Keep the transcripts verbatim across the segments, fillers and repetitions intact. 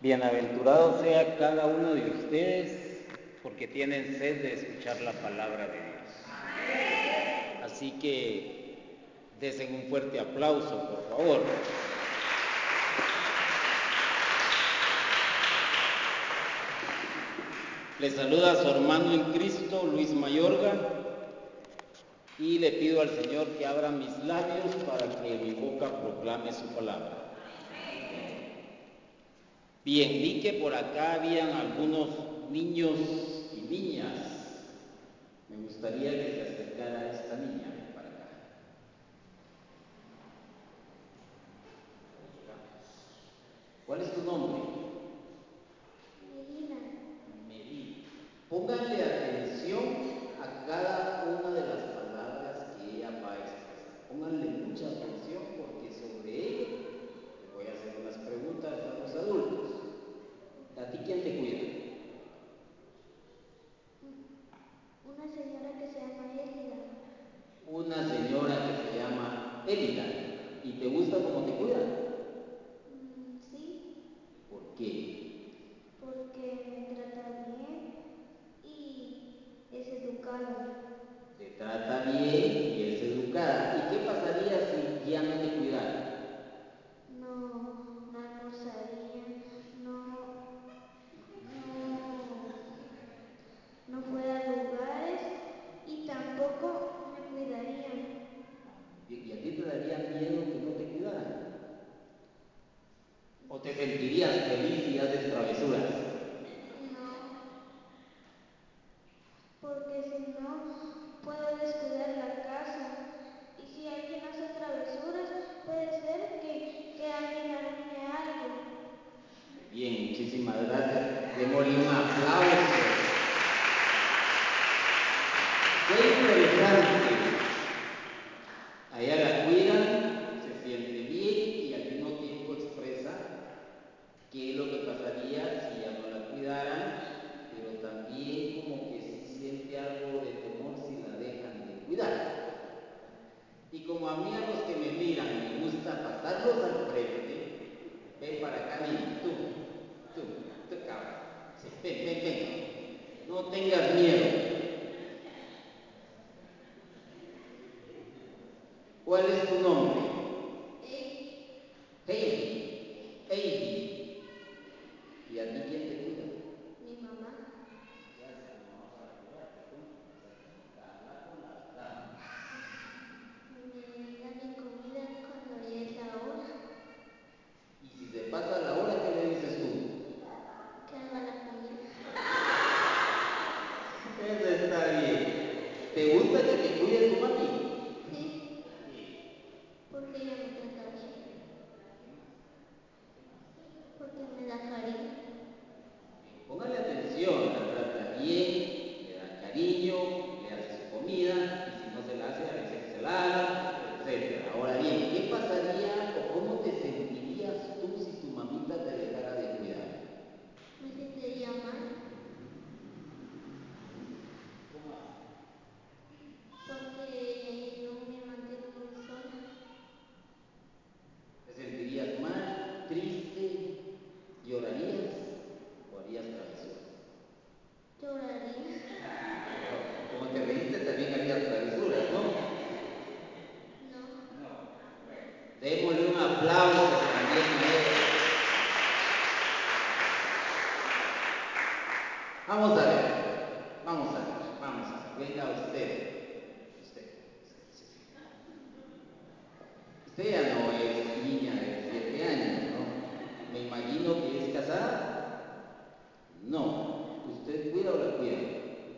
Bienaventurado sea cada uno de ustedes porque tienen sed de escuchar la palabra de Dios. Así que desen un fuerte aplauso, por favor. Le saluda a su hermano en Cristo, Luis Mayorga, y le pido al Señor que abra mis labios para que mi boca proclame su palabra. Bien, vi que por acá habían algunos niños y niñas. Me gustaría que se acercara esta niña para acá. ¿Cuál es tu nombre? Melina. Melina. Pónganle atención a cada una de las palabras que ella va a expresar. Pónganle mucha atención porque sobre ello les voy a hacer unas preguntas a los adultos. ¿A ti quién te cuida? Una señora que se llama Elida. Una señora que se llama Elida. ¿Y te gusta cómo te cuida? Mm, sí. ¿Por qué? Porque me trata bien y es educada. Te trata bien y es educada. ¿Y qué pasaría si ya no te cuidara? No, no almorzaría, no, no, no fuera a lugares y tampoco me cuidaría. ¿Y a ti te daría miedo que no te cuidaran? ¿O te sentirías feliz si haces travesuras? No, porque si no puedo descuidar la casa y si alguien hace travesuras puede ser que, que alguien arruine algo. Bien, muchísimas gracias. Démosle un aplauso. Qué interesante. A ella la cuidan, se siente bien y al mismo tiempo expresa qué es lo que pasaría si ya no la cuidaran, pero también como que sí siente algo de temor si la dejan de cuidar. Y como a mí a los que me miran me gusta pasarlos al frente, ven para acá, niño, tú, tú, tú cabra. Sí, ven, ven, ven. No tengas miedo. ¿Cuál es tu nombre? Heidi. Heidi. Heidi. ¿Y a ti quién te cuida? Mi mamá. ¿Qué hace tu mamá para cuidarte? Tú, habla con las damas. Me da mi comida cuando ya es la hora. Y si se pasa la hora, ¿qué le dices tú? Que haga la comida. Eso está bien. ¿Te gusta que te cuide tu mami? Sí, ¿Por qué? porque ella me trata bien. ¿Qué más? ¿Qué más? Porque me da cariño. Bien, póngale atención, la trata bien, le da cariño, le hace su comida, y si no se la hace, a veces que se la haga, etcétera. Ahora bien, ¿qué pasaría o cómo te sentirías tú si tu mamita te dejara de cuidar? Me sentiría mal. ¿Cómo así? Porque ella no me mantiene muy sola. ¿Te sentirías mal, triste, llorarías o harías travesuras? Lloraría. Ah, pero como te reíste también harías travesuras, ¿no? No. No. Bueno, démosle un aplauso también a ella. Vamos a ver, vamos a ver, vamos a ver. Venga usted. Usted, usted, sí. Usted ya no es niña de siete años, ¿no? Me imagino que es casada. No. ¿Usted cuida o la cuida?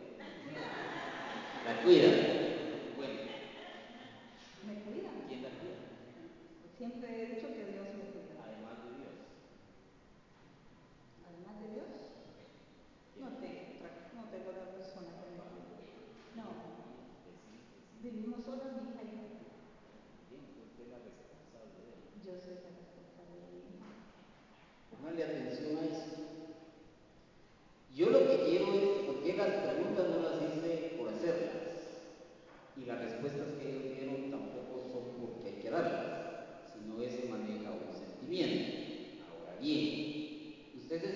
La cuida. Bueno. ¿Me cuida? ¿Quién la cuida? Pues siempre he dicho que Dios me cuida. Además de Dios. Además de Dios, no tengo otra, no tengo otra persona que me cuide. No, vivimos solas mi hija y yo. Bien, usted es la responsable de ella. Yo soy la responsable de mi hija. Póngale atención a eso. Yo lo que quiero es, porque las preguntas no las hice por hacerlas, y las respuestas que ellos dieron tampoco son porque hay que darlas, sino que se maneja un sentimiento. Ahora bien, usted se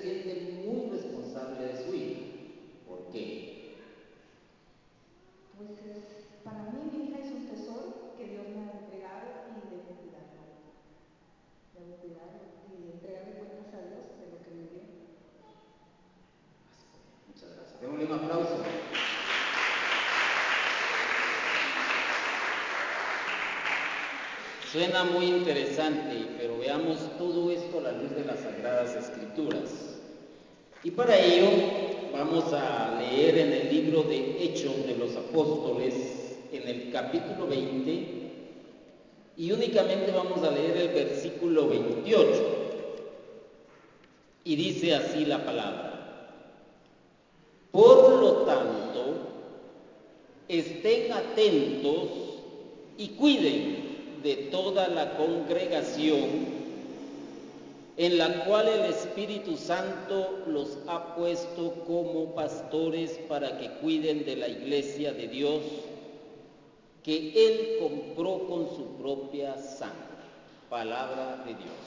Suena muy interesante, pero veamos todo esto a la luz de las Sagradas Escrituras. Y para ello vamos a leer en el libro de Hechos de los Apóstoles, en el capítulo veinte, y únicamente vamos a leer el versículo veintiocho. Y dice así la palabra: por lo tanto, estén atentos y cuiden de toda la congregación en la cual el Espíritu Santo los ha puesto como pastores para que cuiden de la iglesia de Dios que Él compró con su propia sangre. Palabra de Dios.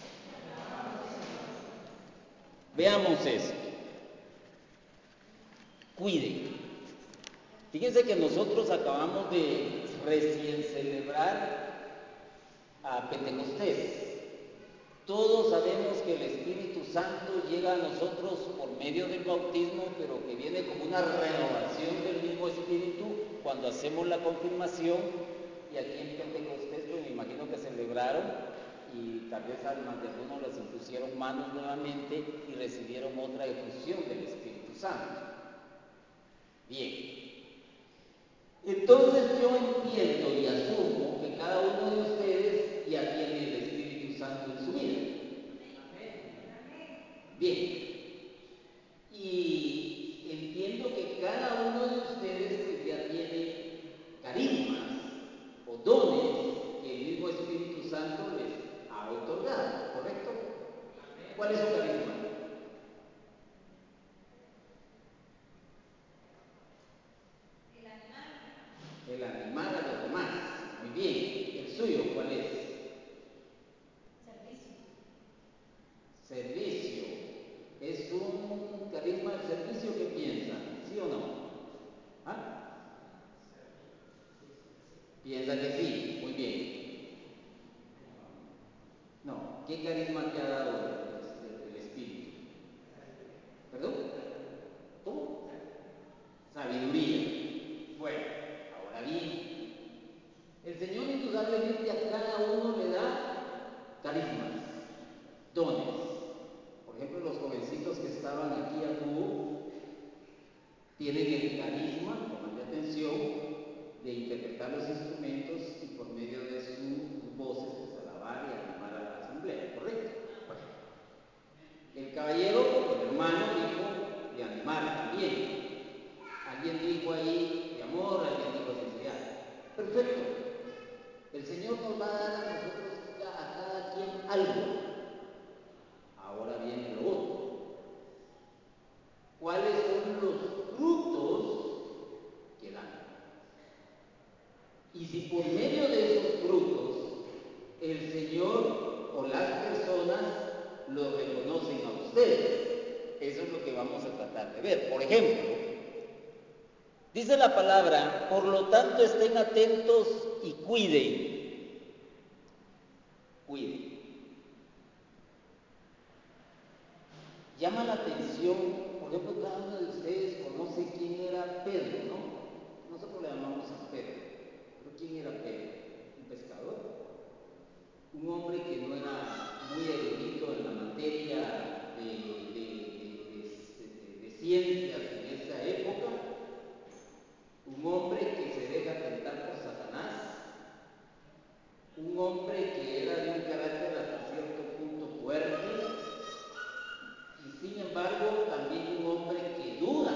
Veamos esto. Cuiden. Fíjense que nosotros acabamos de recién celebrar a Pentecostés. Todos sabemos que el Espíritu Santo llega a nosotros por medio del bautismo, pero que viene como una renovación del mismo Espíritu cuando hacemos la confirmación. Y aquí en Pentecostés, pues me imagino que celebraron y tal vez más de algunos les impusieron manos nuevamente y recibieron otra efusión del Espíritu Santo. Bien. Entonces yo entiendo y asumo que cada uno de ustedes ya tiene el Espíritu Santo en su vida. Bien. Y entiendo que cada uno de ustedes pues ya tiene carismas o dones que el mismo Espíritu Santo les ha otorgado, ¿correcto? ¿Cuál es su carisma? El animar a los demás. Muy bien. ¿El suyo cuál es? Servicio. Servicio. ¿Es un carisma de servicio? ¿Qué piensan? ¿Sí o no? ¿Ah? Piensa que sí. Muy bien. No. ¿Qué carisma te ha dado el, el Espíritu? ¿Perdón? ¿Cómo? Sabiduría. Bueno, ahora bien. El Señor indudablemente a cada uno le da carismas, dones. Por ejemplo, los jovencitos que estaban aquí a dúo tienen el carisma, pongan atención, de interpretar los instrumentos y por medio de sus voces pues alabar y animar a la asamblea, ¿correcto? Bueno, el caballero, el hermano, dijo de animar también. Alguien dijo ahí de amor, alguien dijo de sinceridad. Perfecto. El Señor nos va a dar a nosotros, a cada quien algo. Ahora viene lo otro. ¿Cuáles son los frutos que dan? Y si por medio de esos frutos el Señor o las personas los reconocen a ustedes, eso es lo que vamos a tratar de ver. Por ejemplo, dice la palabra: por lo tanto estén atentos y cuiden. Cuiden. Llama la atención, por ejemplo, cada uno de ustedes conoce quién era Pedro, ¿no? Nosotros le llamamos San Pedro. ¿Pero quién era Pedro? Un pescador. Un hombre que no era muy erudito en la materia de, de, de, de, de ciencias en esa época. Un hombre que se deja tentar por Satanás. Un hombre que era de un carácter hasta cierto punto fuerte. Y sin embargo, también un hombre que duda.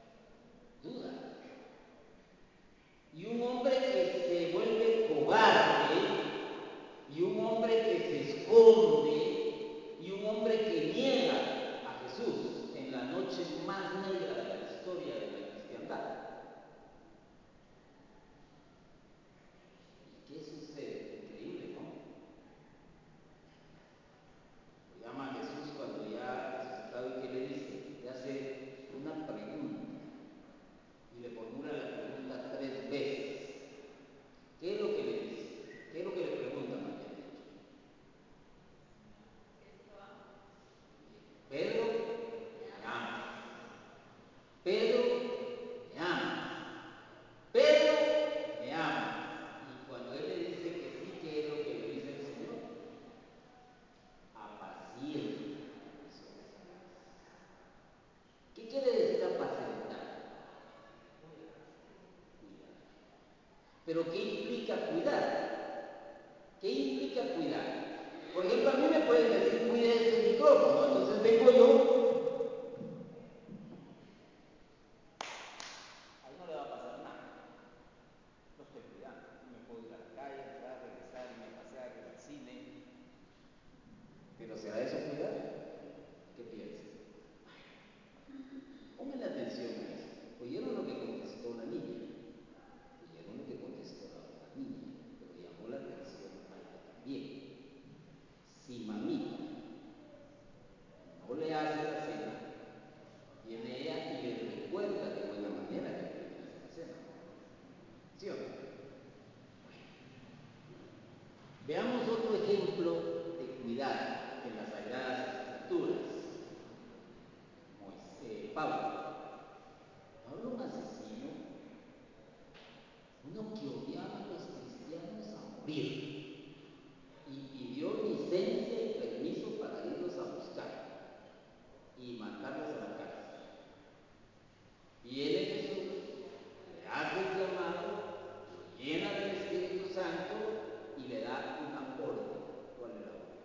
Duda. Y un hombre que se vuelve cobarde. Pero ¿qué implica cuidar? ¿Qué implica cuidar? Por ejemplo, a mí me pueden decir, cuide este micrófono, entonces vengo yo, ahí no le va a pasar nada, lo estoy cuidando, me puedo ir a la calle, entrar, regresar, irme a pasear, ir al cine, pero ¿será eso cuidar? ¿Qué piensan? Pónganle atención a eso. Oyeron lo que contestó la niña, oyeron lo que contestó la otra niña, pero llamó la atención algo también. Si mamita no le hace la cena, viene ella y le recuerda de buena manera que tiene que hacer la cena. ¿Sí o no? Bueno, veamos otro ejemplo de cuidado en las Sagradas Escrituras. Moisés, Pablo. Pablo, un asesino, uno que odiaba a los cristianos a morir, y pidió licencia y permiso para irlos a buscar y mandarlos a la cárcel. Viene Jesús, le hace el llamado, lo llena del Espíritu Santo y le da una orden. ¿Cuál era la orden?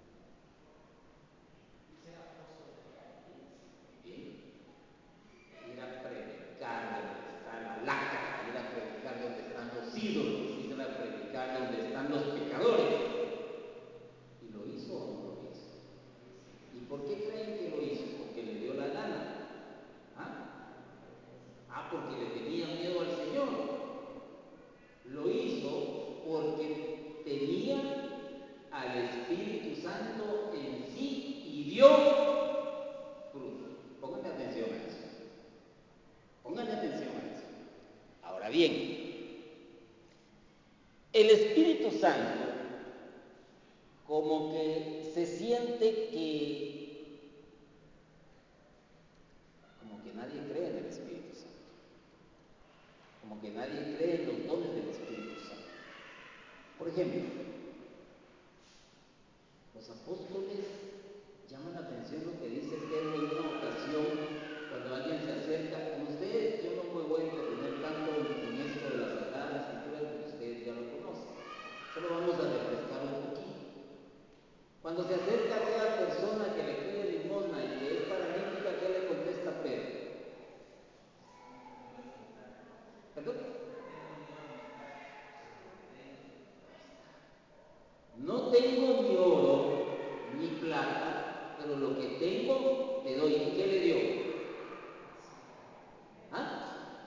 Bien, ir a predicar donde está la lacra, ir a predicar donde están los ídolos, ir a predicar donde están los pecadores. ¿Y lo hizo o no lo hizo? ¿Y por qué creen que lo hizo? Porque le dio la gana. ¿Ah? Ah, porque le tenía miedo al Señor. Lo hizo porque tenía al Espíritu Santo en sí y dio fruto. Pónganle atención a eso. Pónganle atención a eso. Ahora bien, el Espíritu Santo como que se siente que como que nadie cree en el Espíritu Santo. Como que nadie cree en los dones del Espíritu Santo. Por ejemplo, los apóstoles llaman la atención lo que dice Pedro en una ocasión cuando alguien se acerca con ustedes. Yo no me voy a entretener tanto en esto de las Sagradas Escrituras porque ustedes ya lo conocen. Solo vamos a refrescar un poquito. Cuando se acerca a aquella persona que le pide limosna y que es paralítica, ¿qué le contesta Pedro? ¿Perdón? No tengo ni oro ni plata, pero lo que tengo te doy. ¿Y qué le dio? ¿Ah?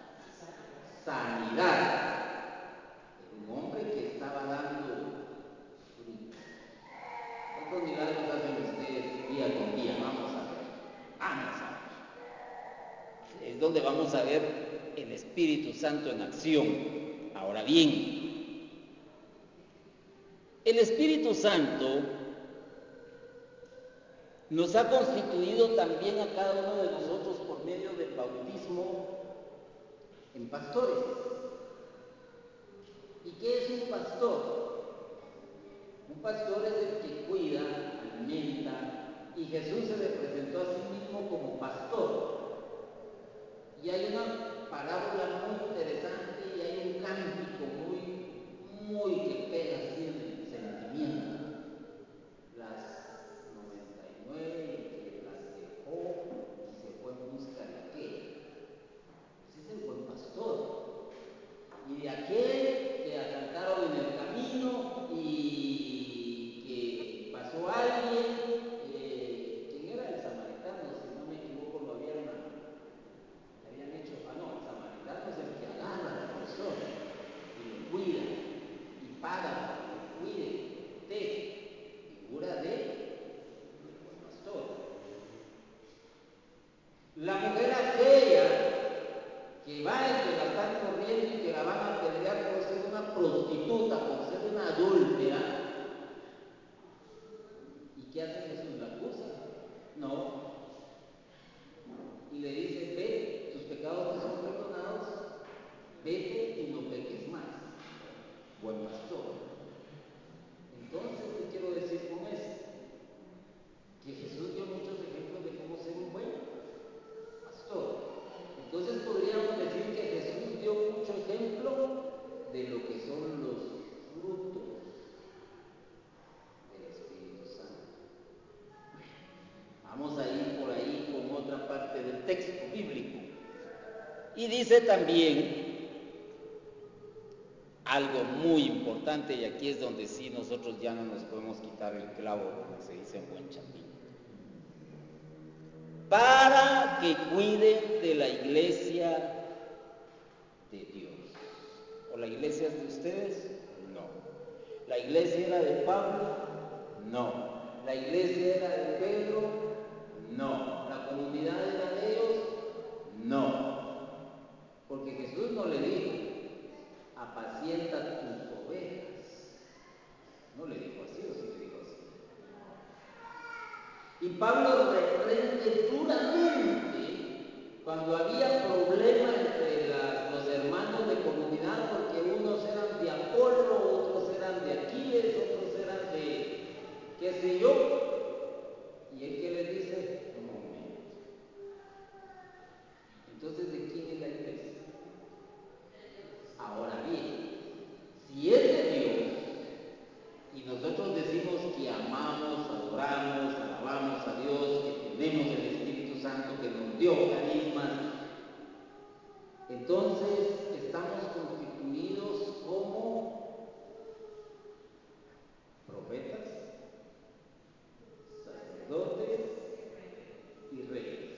Sanidad. Era un hombre que estaba dando fruto. ¿Cuántos milagros hacen ustedes día con día? Vamos a ver. Vamos a ver. Es donde vamos a ver el Espíritu Santo en acción. Ahora bien, el Espíritu Santo nos ha constituido también a cada uno de nosotros por medio del bautismo en pastores. ¿Y qué es un pastor? Un pastor es el que cuida, alimenta, y Jesús se le presentó a sí mismo como pastor. Y hay una parábola muy interesante y hay un cántico muy, muy que pega así en el sentimiento. Las noventa y nueve que las dejó y se fue en busca de qué. Ese es el buen pastor. Y de aquel que asaltaron en el camino y que pasó alguien, eh, ¿quién era el samaritano? Si no me equivoco, lo habían, habían hecho, ah no, el samaritano es el que agarra Y dice también algo muy importante, y aquí es donde sí nosotros ya no nos podemos quitar el clavo, como se dice en buen chapín. Para que cuiden de la iglesia de Dios. ¿O la iglesia es de ustedes? No. ¿La iglesia era de Pablo? No. ¿La iglesia era de Pedro? No. ¿La comunidad era de ellos? No. Porque Jesús no le dijo, apacienta tus ovejas. No le dijo así, o sí le dijo así. Y Pablo reprende duramente cuando había problema entre la, los hermanos de comunidad, porque unos eran de Apolo, otros eran de Aquiles, otros eran de qué sé yo. Y él que les dice, un momento. Entonces, ¿de quién es la iglesia? Ahora bien, si es de Dios, y nosotros decimos que amamos, adoramos, alabamos a Dios, que tenemos el Espíritu Santo que nos dio carismas, entonces estamos constituidos como profetas, sacerdotes y reyes.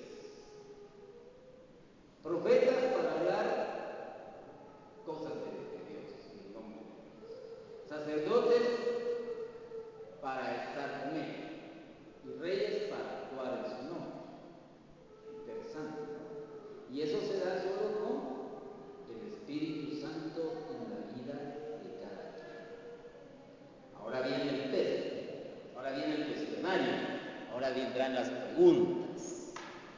Profetas para hablar cosas de, de Dios, en el nombre de Dios. Sacerdotes para estar con Él. Y reyes para actuar en su nombre. Interesante, ¿no? Y eso se da solo con el Espíritu Santo en la vida de cada quien. Ahora viene el test, ahora viene el cuestionario, ahora vendrán las preguntas.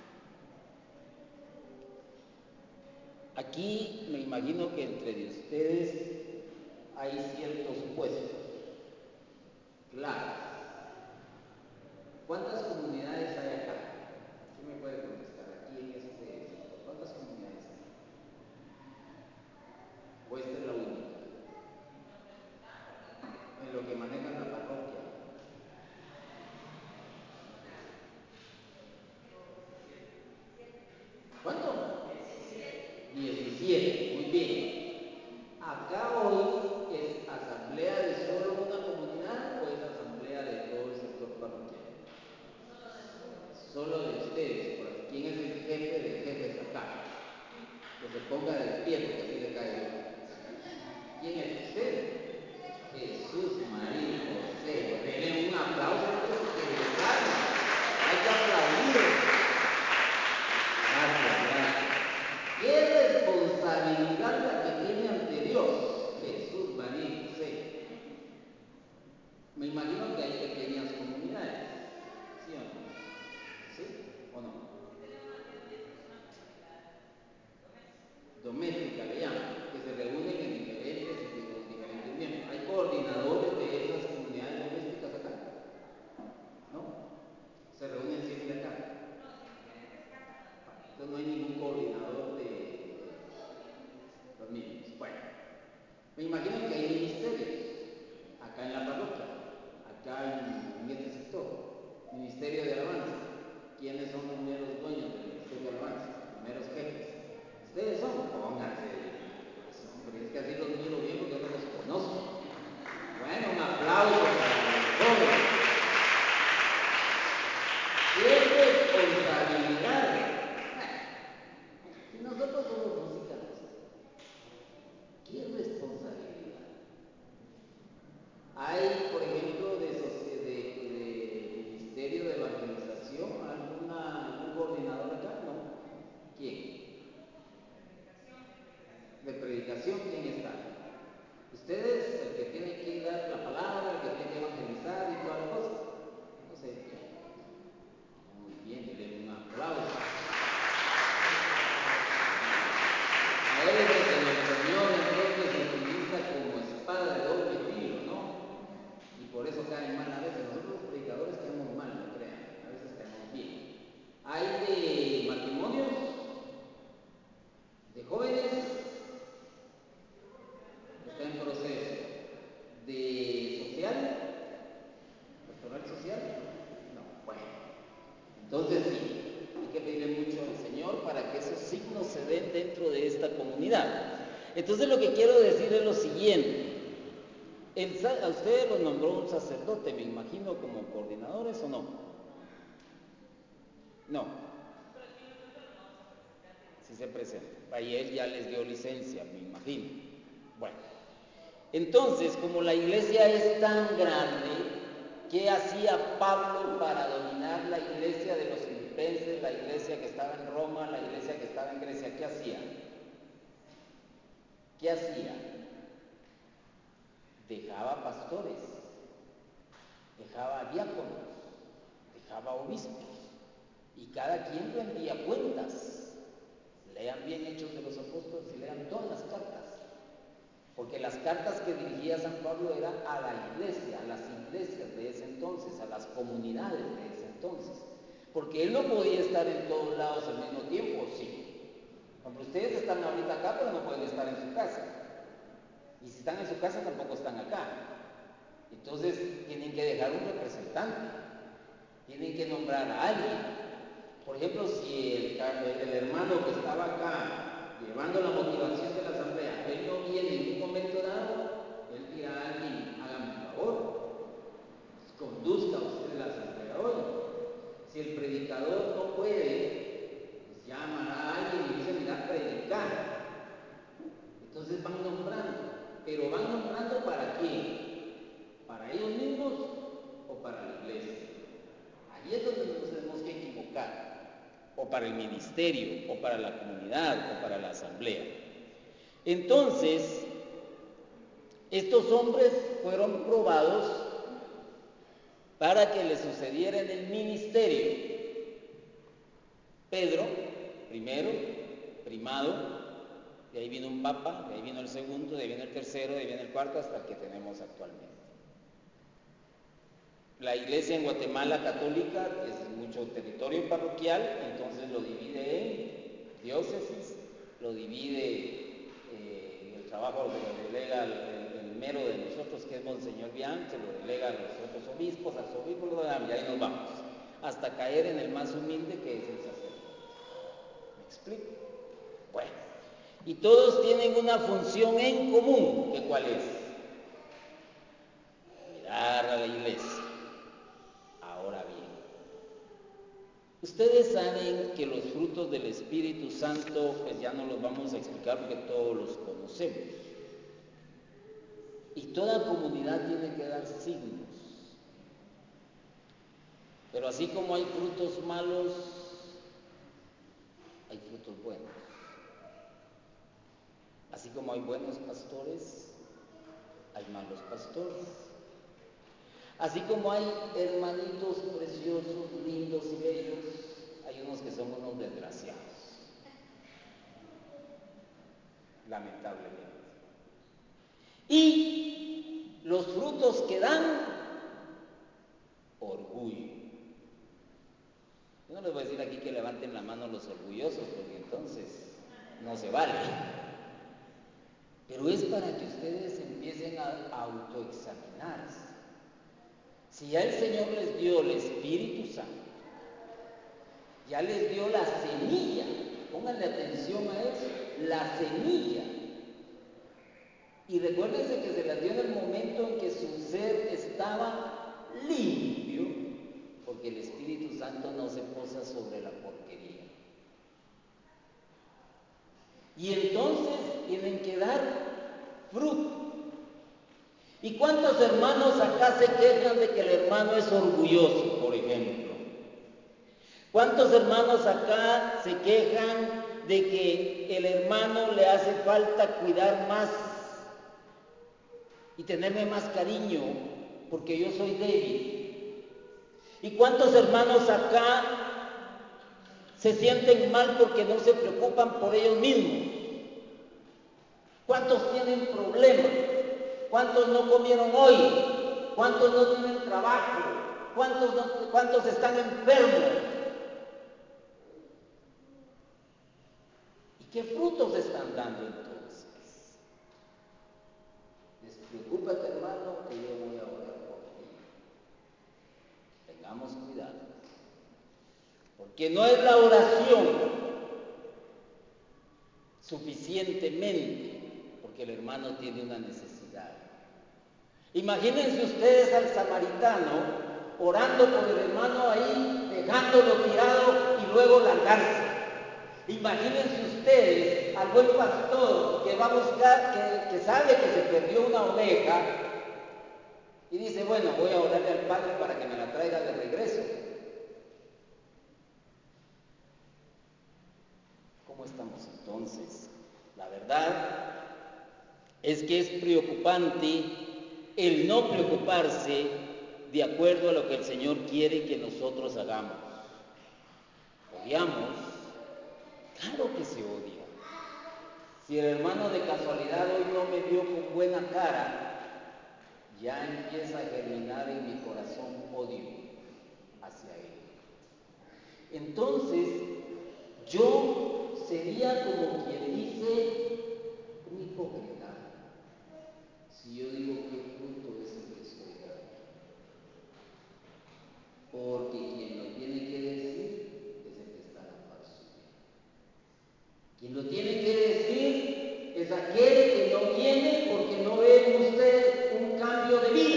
Aquí me imagino que entre de ustedes hay ciertos puestos claros. ¿Cuántas comunidades hay acá? ¿Quién me puede contestar aquí en este? ¿Cuántas comunidades hay? ¿O esta es la única? En lo que manejan la parroquia. ¿Cuánto? diecisiete, muy bien. Acá hoy es asamblea de solo una comunidad o es asamblea de todo el sector parroquial. Solo de ustedes. ¿Quién es el jefe de jefes acá? Que se ponga de pie porque así le cae uno. ¿Quién es usted? Jesús, María, José. Denle un aplauso a estos que le salen. Hay que aplaudir. Gracias, gracias. ¿Qué responsabilidad la que tiene ante Dios? Jesús, María y José. Me imagino que hay pequeñas comunidades. ¿Sí o no? ¿Sí o no? Doméstica le llaman, que se reúnen en diferentes y con diferentes miembros. ¿Hay coordinadores de esas comunidades domésticas acá? ¿No? ¿Se reúnen siempre acá? Entonces no hay ningún coordinador de, de los miembros. Bueno, me imagino que hay ministerios acá en la parroquia. Acá Entonces lo que quiero decir es lo siguiente. El, a ustedes los nombró un sacerdote, me imagino, como coordinadores, ¿o no? No. Sí se presenta. Y él ya les dio licencia, me imagino. Bueno. Entonces, como la iglesia es tan grande, ¿qué hacía Pablo para dominar la iglesia de los filipenses, la iglesia que estaba en Roma, la iglesia que estaba en Grecia? ¿Qué hacía? ¿Qué hacía? Dejaba pastores, dejaba diáconos, dejaba obispos, y cada quien rendía cuentas. Lean bien Hechos de los Apóstoles y lean todas las cartas, porque las cartas que dirigía San Pablo eran a la iglesia, a las iglesias de ese entonces, a las comunidades de ese entonces, porque él no podía estar en todos lados al mismo tiempo, sí. Cuando ustedes están ahorita acá, pero no pueden estar en su casa, y si están en su casa tampoco están acá. Entonces tienen que dejar un representante, tienen que nombrar a alguien. Por ejemplo, si el, el hermano que estaba acá llevando la motivación de la asamblea, él no viene en un momento dado, él dirá a alguien, hágame un favor, conduzca usted la asamblea hoy. Si el predicador no puede, pues llamará a alguien y dice, mira, predicar. Entonces van nombrando, pero van nombrando ¿para qué? ¿Para ellos mismos o para la iglesia? Ahí es donde nos tenemos que equivocar. O para el ministerio, o para la comunidad, o para la asamblea. Entonces, estos hombres fueron probados para que les sucediera en el ministerio. Pedro, primero, primado, de ahí vino un papa, de ahí vino el segundo, de ahí vino el tercero, de ahí vino el cuarto, hasta el que tenemos actualmente. La iglesia en Guatemala católica es mucho territorio parroquial, entonces lo divide en diócesis, lo divide, eh, el trabajo lo delega el, el, el mero de nosotros, que es Monseñor Bian, se lo delega a los otros obispos, arzobispos, y ahí nos vamos, hasta caer en el más humilde, que es el sacerdote. ¿Me explico? Bueno, y todos tienen una función en común, ¿que cuál es? Cuidar a la iglesia. Ahora bien, ustedes saben que los frutos del Espíritu Santo, pues ya no los vamos a explicar porque todos los conocemos. Y toda comunidad tiene que dar signos. Pero así como hay frutos malos, hay frutos buenos. Así como hay buenos pastores, hay malos pastores. Así como hay hermanitos preciosos, lindos y bellos, hay unos que son unos desgraciados, lamentablemente. Y los frutos que dan, orgullo. Yo no les voy a decir aquí que levanten la mano los orgullosos, porque entonces no se vale. Pero es para que ustedes empiecen a autoexaminarse. Si ya el Señor les dio el Espíritu Santo, ya les dio la semilla, pónganle atención a eso, la semilla. Y recuérdense que se las dio en el momento en que su ser estaba limpio, porque el Espíritu Santo no se posa sobre la porquería. Y entonces tienen que dar fruto. ¿Y cuántos hermanos acá se quejan de que el hermano es orgulloso, por ejemplo? ¿Cuántos hermanos acá se quejan de que el hermano le hace falta cuidar más y tenerme más cariño porque yo soy débil? ¿Y cuántos hermanos acá se sienten mal porque no se preocupan por ellos mismos? ¿Cuántos tienen problemas? ¿Cuántos no comieron hoy? ¿Cuántos no tienen trabajo? ¿Cuántos, no, cuántos están enfermos? ¿Y qué frutos están dando entonces? Despreocúpate, hermano, que yo voy a orar por ti. Tengamos cuidado. Porque no es la oración suficientemente. porque el hermano tiene una necesidad. Imagínense ustedes al samaritano orando por el hermano ahí, dejándolo tirado y luego largarse. Imagínense ustedes al buen pastor que va a buscar, que, que sabe que se perdió una oveja y dice, bueno, voy a orarle al Padre para que me la traiga de regreso. ¿Cómo estamos entonces? La verdad es que es preocupante el no preocuparse de acuerdo a lo que el Señor quiere que nosotros hagamos. ¿Odiamos? Claro que se odia. Si el hermano de casualidad hoy no me vio con buena cara, ya empieza a germinar en mi corazón odio hacia él. Entonces, yo sería como quien dice un hipócrita si yo digo qué fruto es el que estoy dando. Porque quien lo tiene que decir es el que está a la par suya. Quien lo tiene que decir es aquel que no viene porque no ve en usted un cambio de vida.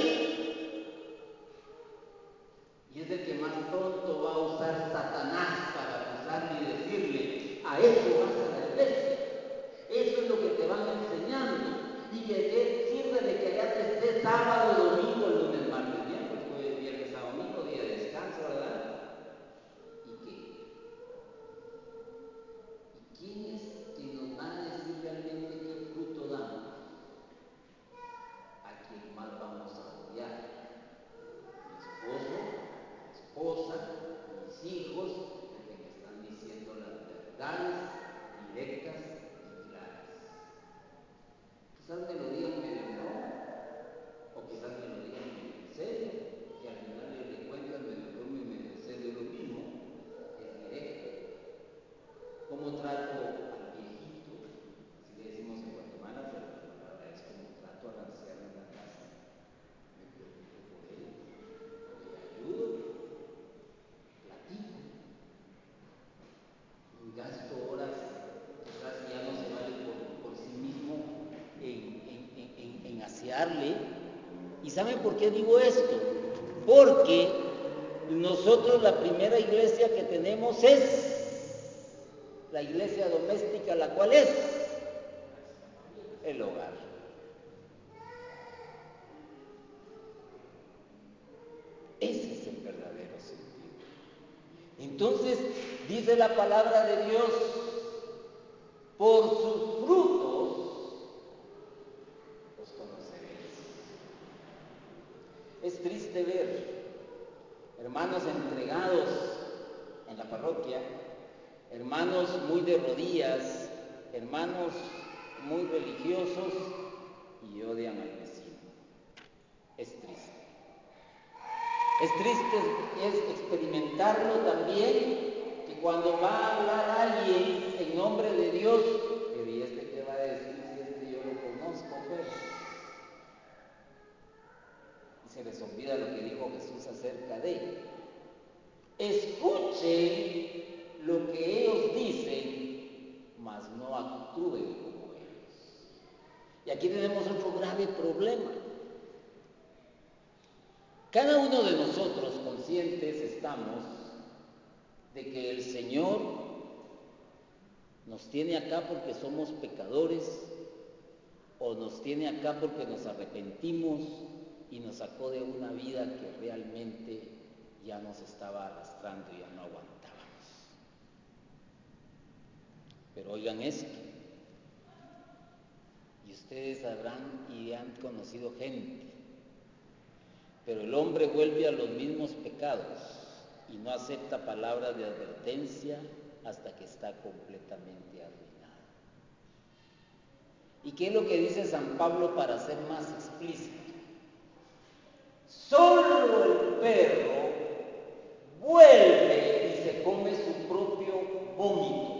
Y es el que más pronto va a usar Satanás para acusarle y decirle, a eso vas a la iglesia. Eso es lo que te van enseñando. ¿Y de qué sirve de que allá te estés sábado, domingo, lunes, martes, miércoles, jueves, viernes, sábado, domingo, día de descanso, ¿verdad? ¿Y qué? ¿Y quién es quien nos va a decir realmente qué fruto damos? A quien más vamos a odiar. Mi esposo, mi esposa, mis hijos, porque me están diciendo las verdades directas y claras. Quizás me lo digan medio en broma, o quizás me lo digan medio en serio, que al final de cuentas medio en broma y medio en serio lo mismo, es directo. ¿Cómo trato al viejito? Así le decimos en Guatemala, pero la palabra es como trato al anciano en la casa. Me preocupo por él, le ayudo, platico, gasto horas, quizás ya no se vale por, por sí mismo en, en, en, en asearle. ¿Y saben por qué digo esto? Porque nosotros la primera iglesia que tenemos es la iglesia doméstica, la cual es el hogar. Ese es el verdadero sentido. Entonces, dice la palabra de Dios, por sus frutos los conoceréis. Es triste ver hermanos entregados en la parroquia, hermanos muy de rodillas, hermanos muy religiosos y odian al vecino. Es triste. Es triste es experimentarlo también, que cuando va a hablar alguien en nombre de Dios, pero ¿y este qué va a decir si este yo lo conozco, pues? Y se les olvida lo que dijo Jesús acerca de él. Escuchen lo que ellos dicen, mas no actúen como ellos. Y aquí tenemos otro grave problema. Cada uno de nosotros conscientes estamos de que el Señor nos tiene acá porque somos pecadores, o nos tiene acá porque nos arrepentimos y nos sacó de una vida que realmente ya nos estaba arrastrando y ya no aguantábamos. Pero oigan esto, y ustedes sabrán y han conocido gente, pero el hombre vuelve a los mismos pecados y no acepta palabras de advertencia hasta que está completamente arruinado. ¿Y qué es lo que dice San Pablo para ser más explícito? Solo el perro vuelve y se come su propio vómito.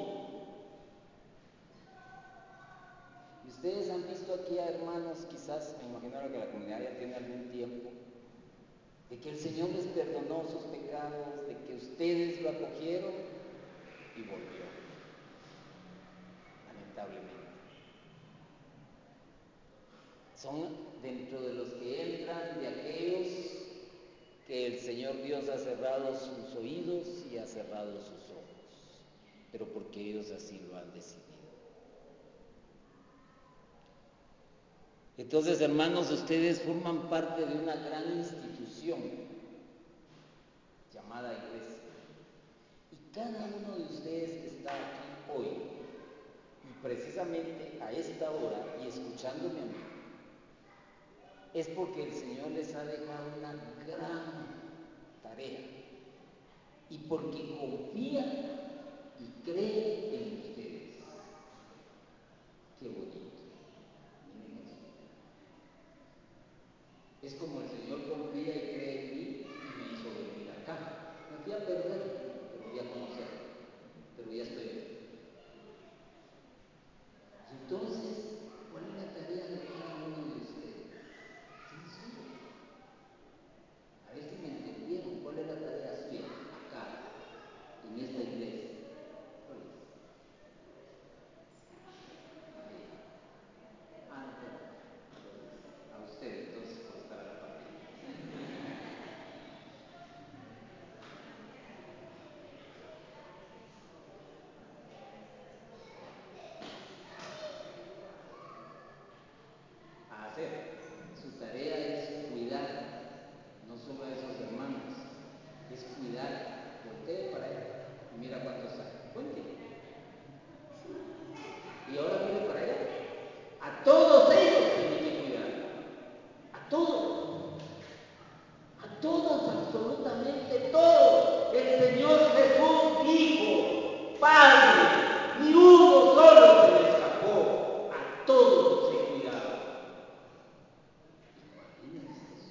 Y ustedes han visto aquí a hermanos, quizás, me imagino que la comunidad ya tiene algún tiempo, de que el Señor les perdonó sus pecados, de que ustedes lo acogieron y volvió, lamentablemente. Son dentro de los que entran de aquellos que el Señor Dios ha cerrado sus oídos y ha cerrado sus ojos, pero porque ellos así lo han decidido. Entonces, hermanos, ustedes forman parte de una gran institución llamada iglesia. Y cada uno de ustedes que está aquí hoy, y precisamente a esta hora, y escuchándome a mí, es porque el Señor les ha dejado una gran tarea y porque confía y cree en ustedes. Qué bonito. Miren eso. Es como el Señor confía y cree en mí y me hizo venir acá. Me fui a perder, pero voy a conocer, pero ya estoy aquí. Entonces, ¿cuál es la tarea de cada uno de ustedes? Sencillo. A ver si me entendieron. ¿Cuál es la tarea suya acá, en esta iglesia? ¿Cuál es? Ah, no, no. A usted, entonces, por estar a la familia. A hacer. Su tarea es cuidar, no solo a esos hermanos, es cuidar. Voltee para él y mira cuántos hay. Cuente. Y ahora mire para allá. A todos ellos tiene que cuidar. A todos. A todos, absolutamente todos. El Señor Jesús dijo: Padre, ni uno solo se me escapó. A todos los he cuidado. Imagínense eso.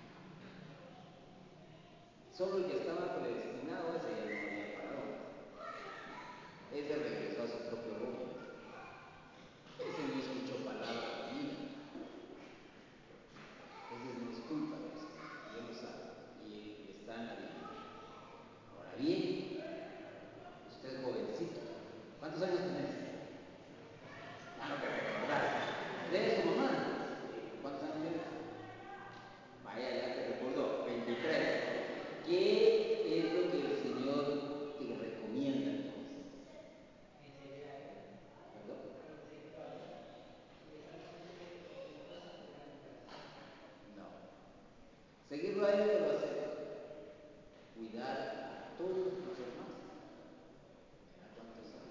Solo el que estaba predestinado, ese ya no había parado. Ese regresó a su propio hogar. Ese no escuchó palabra de vida. Ese no es culpa de eso. Dios lo sabe. Y está en la Biblia. Ahora bien, usted es jovencito. ¿Cuántos años tenés? Ah, no te recordás. ¿De su mamá? ¿Cuántos años tienes? Vaya, ya te recordó. veintitrés. ¿Qué es lo que el Señor te recomienda entonces? ¿Perdón? No. Seguirlo a Él te lo acepto. Cuidar a todos los demás. Mira cuántos hay.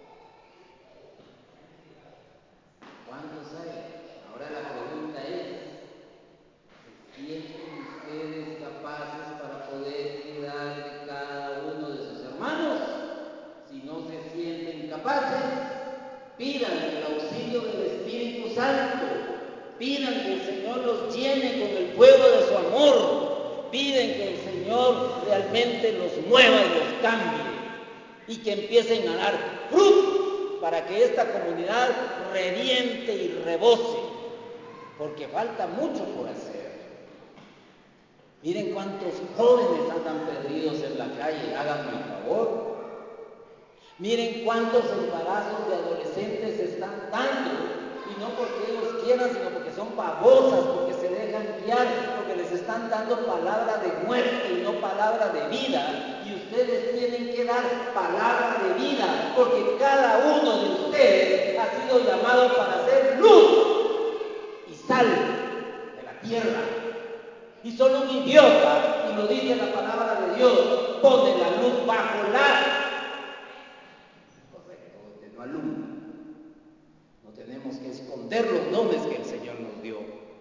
¿Cuántos hay? Ahora la pregunta es: ¿se sienten ustedes capaces para poder cuidar de cada uno de sus hermanos? Si no se sienten capaces, pidan el auxilio del Espíritu Santo. Pidan que el Señor los llene con el fuego de su amor. Piden que el Señor realmente los mueva y los cambie. Y que empiecen a dar fruto para que esta comunidad reviente y rebose. Porque falta mucho por hacer. Miren cuántos jóvenes andan perdidos en la calle, háganme el favor. Miren cuántos embarazos de adolescentes se están dando, y no porque ellos quieran, sino porque son babosas, porque se dejan guiar, porque les están dando palabra de muerte y no palabra de vida. Y ustedes tienen que dar palabra de vida, porque cada uno de ustedes ha sido llamado para ser luz y sal de la tierra. Y solo un idiota, y lo dice la palabra de Dios, pone la luz bajo la... Correcto, donde no alumbra. No tenemos que esconder los dones que el Señor nos dio.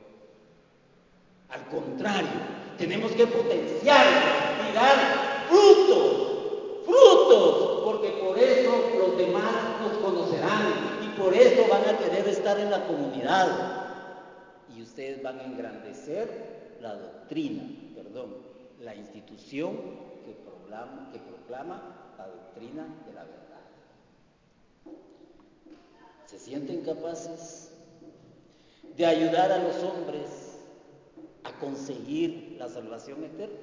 Al contrario, tenemos que potenciarlos y dar frutos, frutos, porque por eso los demás nos conocerán y por eso van a querer estar en la comunidad. Y ustedes van a engrandecer la doctrina, perdón, la institución que proclama, que proclama la doctrina de la verdad. ¿Se sienten capaces de ayudar a los hombres a conseguir la salvación eterna?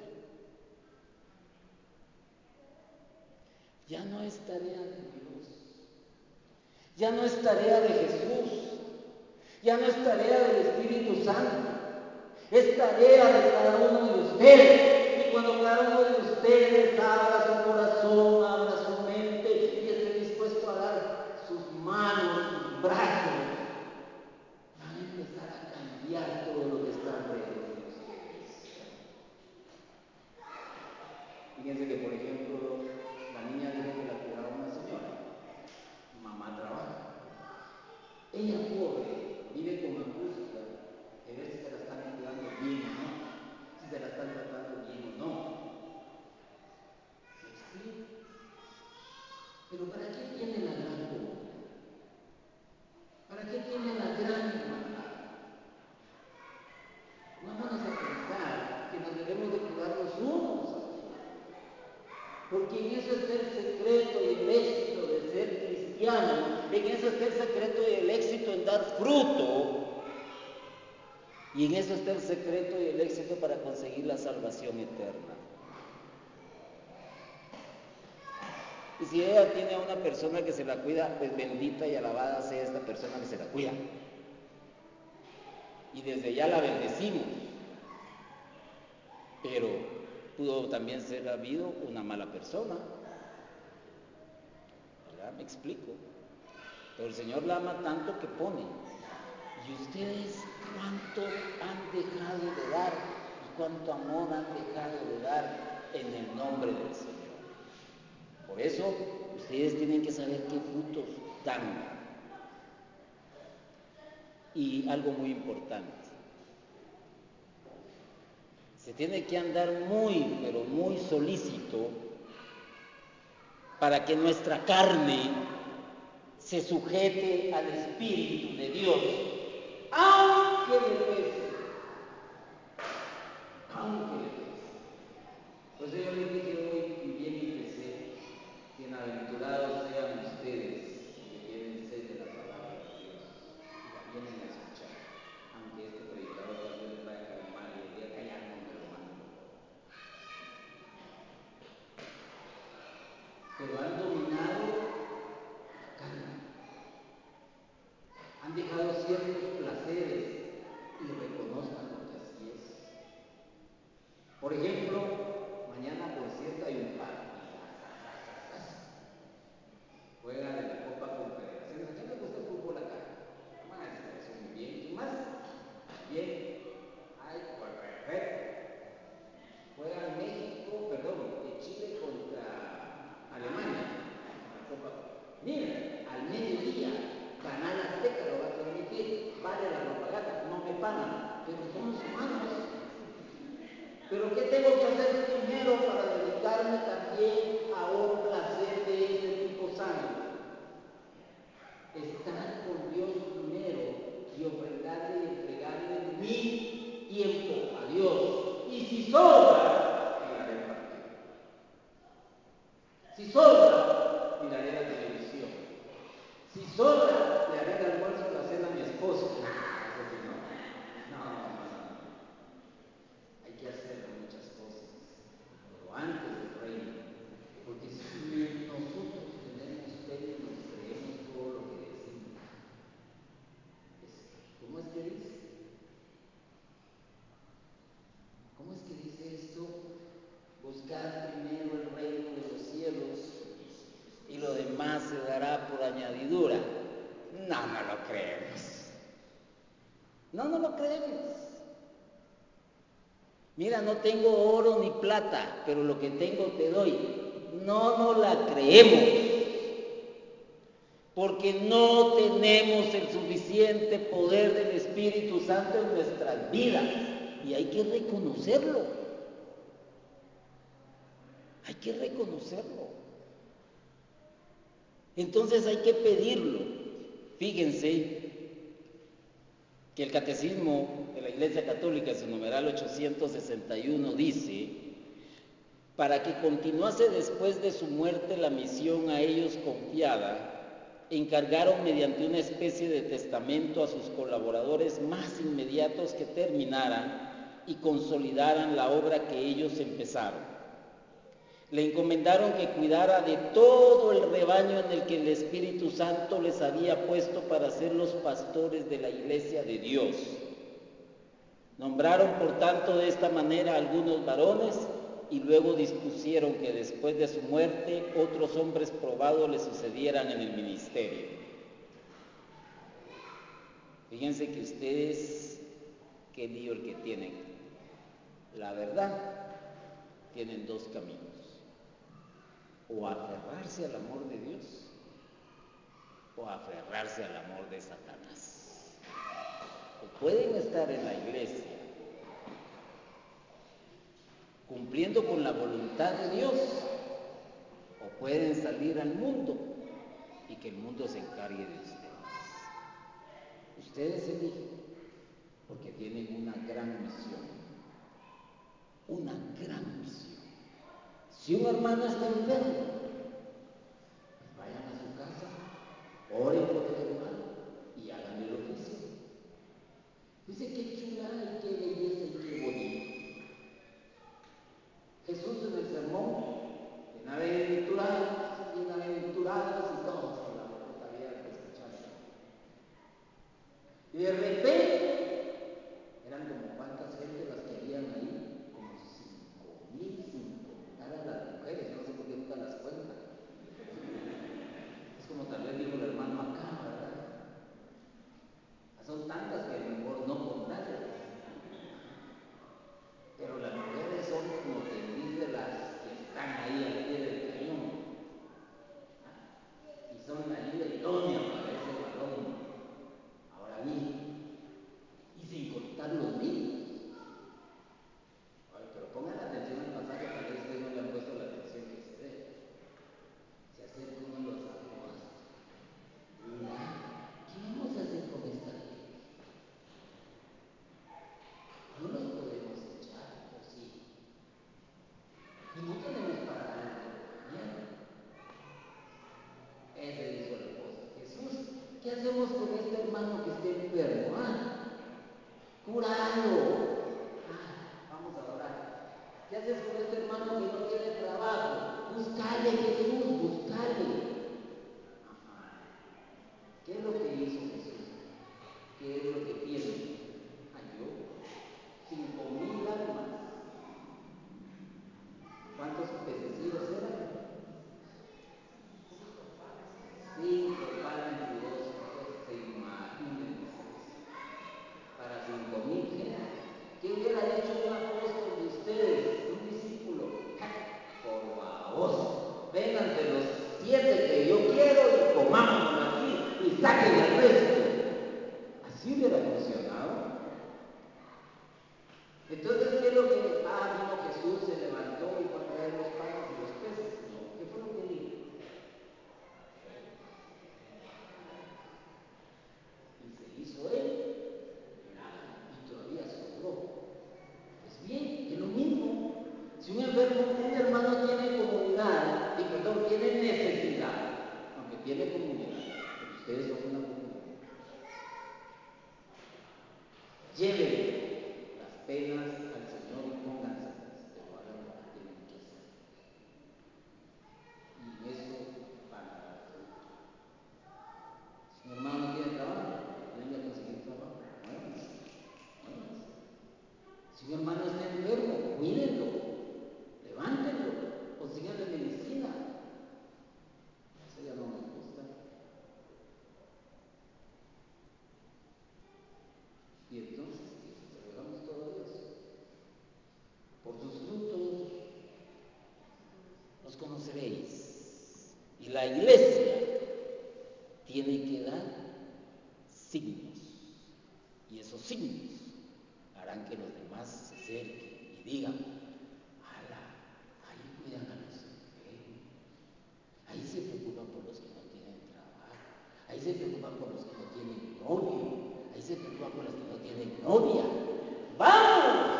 Ya no es tarea de Dios, ya no es tarea de Jesús, Ya no es tarea del Espíritu Santo, es tarea de cada uno de ustedes. Y cuando cada uno de ustedes abra su corazón, abra su mente y esté dispuesto a dar sus manos, sus brazos, van a empezar a cambiar todo lo que está alrededor de ustedes. Fíjense que, por ejemplo, la niña dijo que la cuidaba una señora. Mamá trabaja. Ella, pobre, vive con angustia de ver si se la están cuidando bien o no, si se la están tratando bien o no. ¿Me explico? Pero ¿para qué tiene la gran comunidad? ¿Para qué tiene la gran hermandad? Vámonos a pensar que nos debemos de cuidar los unos a los otros. Porque en eso está el secreto y el éxito de ser cristiano, en eso está el secreto y el éxito en dar fruto, y en eso está el secreto y el éxito para conseguir la salvación eterna. Y si ella tiene a una persona que se la cuida, pues bendita y alabada sea esta persona que se la cuida. Y desde ya la bendecimos. Pero pudo también ser habido una mala persona. ¿Verdad? Me explico. Pero el Señor la ama tanto que pone. ¿Y ustedes cuánto han dejado de dar? ¿Y cuánto amor han dejado de dar en el nombre del Señor? Por eso, ustedes tienen que saber qué frutos dan. Y algo muy importante. Se tiene que andar muy, pero muy solícito para que nuestra carne se sujete al Espíritu de Dios, aunque le pese, aunque le pese. Por eso yo les dije hoy, y bien empecé, bienaventurados sean ustedes que tienen sed de la palabra de Dios y la vienen a escuchar, aunque este predicador tal vez les vaya a caer mal y el día que ya no me lo manden. Pero han dominado la carne, han dejado ciertos placeres y reconozcan lo que así es. Por ejemplo, mañana por cierto hay un partido. Juega de la Copa Confederaciones. ¿A quién le gusta el fútbol acá? Ah, eso muy bien. ¿Quién más? Bien. Ay, perfecto. Juega México, perdón, de Chile contra Alemania. La Copa. Mira, al mediodía, Canal Azteca lo va a transmitir. Vale la propaganda, no me pagan, pero somos humanos. Pero ¿qué tengo que hacer primero para dedicarme también a un placer de este tipo sano? Estar con Dios primero y ofrendarle y entregarle mi tiempo a Dios. Y si sobra, miraré el partido. Si sobra, miraré la televisión. Si sobra, le haré el almuerzo o la cena a mi esposo. Nah, eso sí no. No, no, no. Hay que hacer muchas cosas, pero antes del reino. Porque si nosotros tenemos fe y nos creemos todo lo que decimos, ¿cómo es que dice? ¿Cómo es que dice esto? Buscar primero el reino de los cielos y lo demás se dará por añadidura. No, no lo creemos. No, no lo creemos. Mira, no tengo oro ni plata, pero lo que tengo te doy. No nos la creemos, porque no tenemos el suficiente poder del Espíritu Santo en nuestras vidas, y hay que reconocerlo. Hay que reconocerlo. Entonces hay que pedirlo. Fíjense que el Catecismo de la Iglesia Católica, en su numeral ochocientos sesenta y uno, dice: para que continuase después de su muerte la misión a ellos confiada, encargaron mediante una especie de testamento a sus colaboradores más inmediatos que terminaran y consolidaran la obra que ellos empezaron. Le encomendaron que cuidara de todo el rebaño en el que el Espíritu Santo les había puesto para ser los pastores de la iglesia de Dios. Nombraron por tanto de esta manera a algunos varones y luego dispusieron que después de su muerte otros hombres probados le sucedieran en el ministerio. Fíjense que ustedes, qué lío el que tienen. La verdad, tienen dos caminos. O aferrarse al amor de Dios o aferrarse al amor de Satanás. O pueden estar en la iglesia cumpliendo con la voluntad de Dios, o pueden salir al mundo y que el mundo se encargue de ustedes. Ustedes eligen, porque tienen una gran misión, una gran misión. Si un hermano está enfermo, pues vayan a su casa, oren por el hermano y hagan el oficio. Dice qué chula y qué belleza y qué bonito. Jesús en el sermón, bienaventurados, bienaventurados y todos con la boca abierta escuchando. Y de repente, eran como cuántas gente las que habían ahí, como cinco mil, sin contar a las mujeres, no sé por qué nunca las cuentan. Es como tal vez dijo el hermano acá, ¿verdad? Son tantas que mejor no contarlas. Pero las mujeres son como quien dice las que están ahí al pie del cañón. Y son la ayuda idónea para ese varón. Ahora bien, y sin contar los niños. Ay, pero pongan atención al pasaje, tal vez ustedes no le han puesto la atención que se debe. Se acerca uno a los apóstoles. Mira, ¿qué vamos a hacer con esta gente? No los podemos echar, ¿o sí? Y no tenemos para darle miedo. Ese dijo el apóstol Jesús. ¿Qué hacemos con este hermano que esté enfermo? Ah, curarlo. Ah, vamos a orar. ¿Qué haces con este hermano que no tiene trabajo? Buscale, Jesús, buscale. Ajá. ¿Qué es lo que hizo Jesús? ¿Qué es lo que tiene? Halló cinco mil almas. ¿Cuántos pececillos eran? Cinco panes y dos peces, imagínense. Para cinco mil gente. ¿Qué hubiera hecho un apóstol de ustedes, un discípulo? Por favor, vénganse los siete que yo quiero y comámoslo aquí y saquen el resto. Así hubiera funcionado. Entonces, ¿qué es lo que ah, vino Jesús, se levantó y fue a traer los panes y los peces? No, ¿qué fue lo que dijo? Y se hizo él, y todavía sobró. Pues bien, es lo mismo. Si un enfermo, un hermano tiene comunidad, y perdón, tiene necesidad, aunque tiene comunidad, porque ustedes son una comunidad, llévenle las penas al Señor y pónganse, pero hagan lo que tienen que hacer. Y en eso van a dar fruto. Si un hermano no tiene trabajo, venga a conseguir trabajo, muévanse, muévanse. Si un hermano está enfermo, cuídenlo, levántenlo, consíganle medicina. Eso ya no nos gusta. Y entonces, ¿qué? Se lo dejamos todo a Dios. Por sus frutos los conoceréis. Y la iglesia tiene que dar signos. Y esos signos harán que los demás se acerquen y digan: ¡hala! Ahí cuidan a los enfermos. Ahí se preocupan por los que no tienen trabajo. Ahí se preocupan por los que no tienen novio. Ahí se preocupan por los que no tienen novia. ¡Vamos!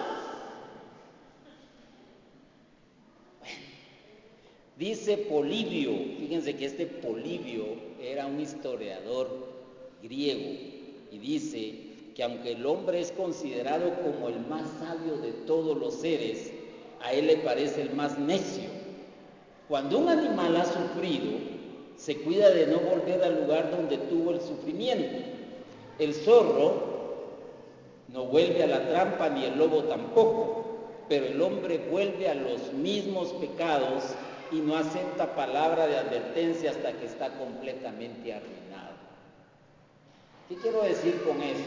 Bueno, dice Polibio, fíjense que este Polibio era un historiador griego y dice que aunque el hombre es considerado como el más sabio de todos los seres, a él le parece el más necio. Cuando un animal ha sufrido, se cuida de no volver al lugar donde tuvo el sufrimiento. El zorro no vuelve a la trampa ni el lobo tampoco, pero el hombre vuelve a los mismos pecados y no acepta palabra de advertencia hasta que está completamente arruinado. ¿Qué quiero decir con eso?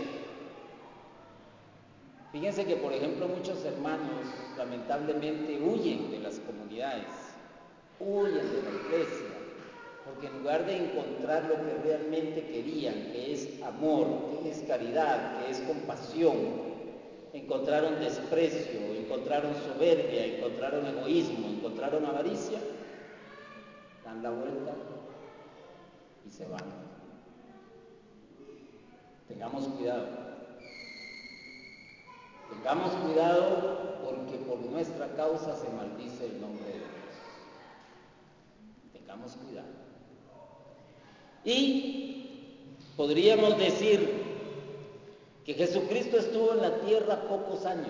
Fíjense que, por ejemplo, muchos hermanos lamentablemente huyen de las comunidades, huyen de la iglesia, porque en lugar de encontrar lo que realmente querían, que es amor, que es caridad, que es compasión, encontraron desprecio, encontraron soberbia, encontraron egoísmo, encontraron avaricia, dan la vuelta y se van. Tengamos cuidado. Tengamos cuidado porque por nuestra causa se maldice el nombre de Dios. Tengamos cuidado. Y podríamos decir que Jesucristo estuvo en la tierra pocos años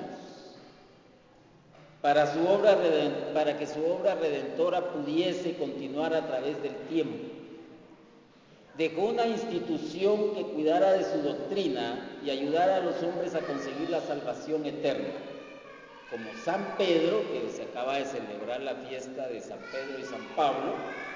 para, su obra, para que su obra redentora pudiese continuar a través del tiempo. Dejó una institución que cuidara de su doctrina y ayudara a los hombres a conseguir la salvación eterna, como San Pedro, que se acaba de celebrar la fiesta de San Pedro y San Pablo,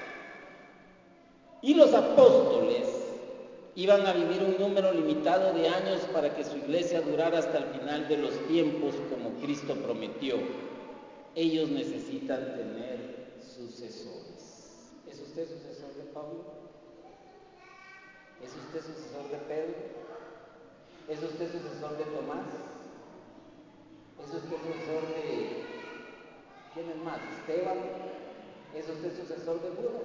y los apóstoles iban a vivir un número limitado de años para que su iglesia durara hasta el final de los tiempos, como Cristo prometió. Ellos necesitan tener sucesores. ¿Es usted sucesor de Pablo? ¿Es usted sucesor de Pedro? ¿Es usted sucesor de Tomás? ¿Es usted sucesor de... ¿quién es más? ¿Esteban? ¿Es usted sucesor de Judas?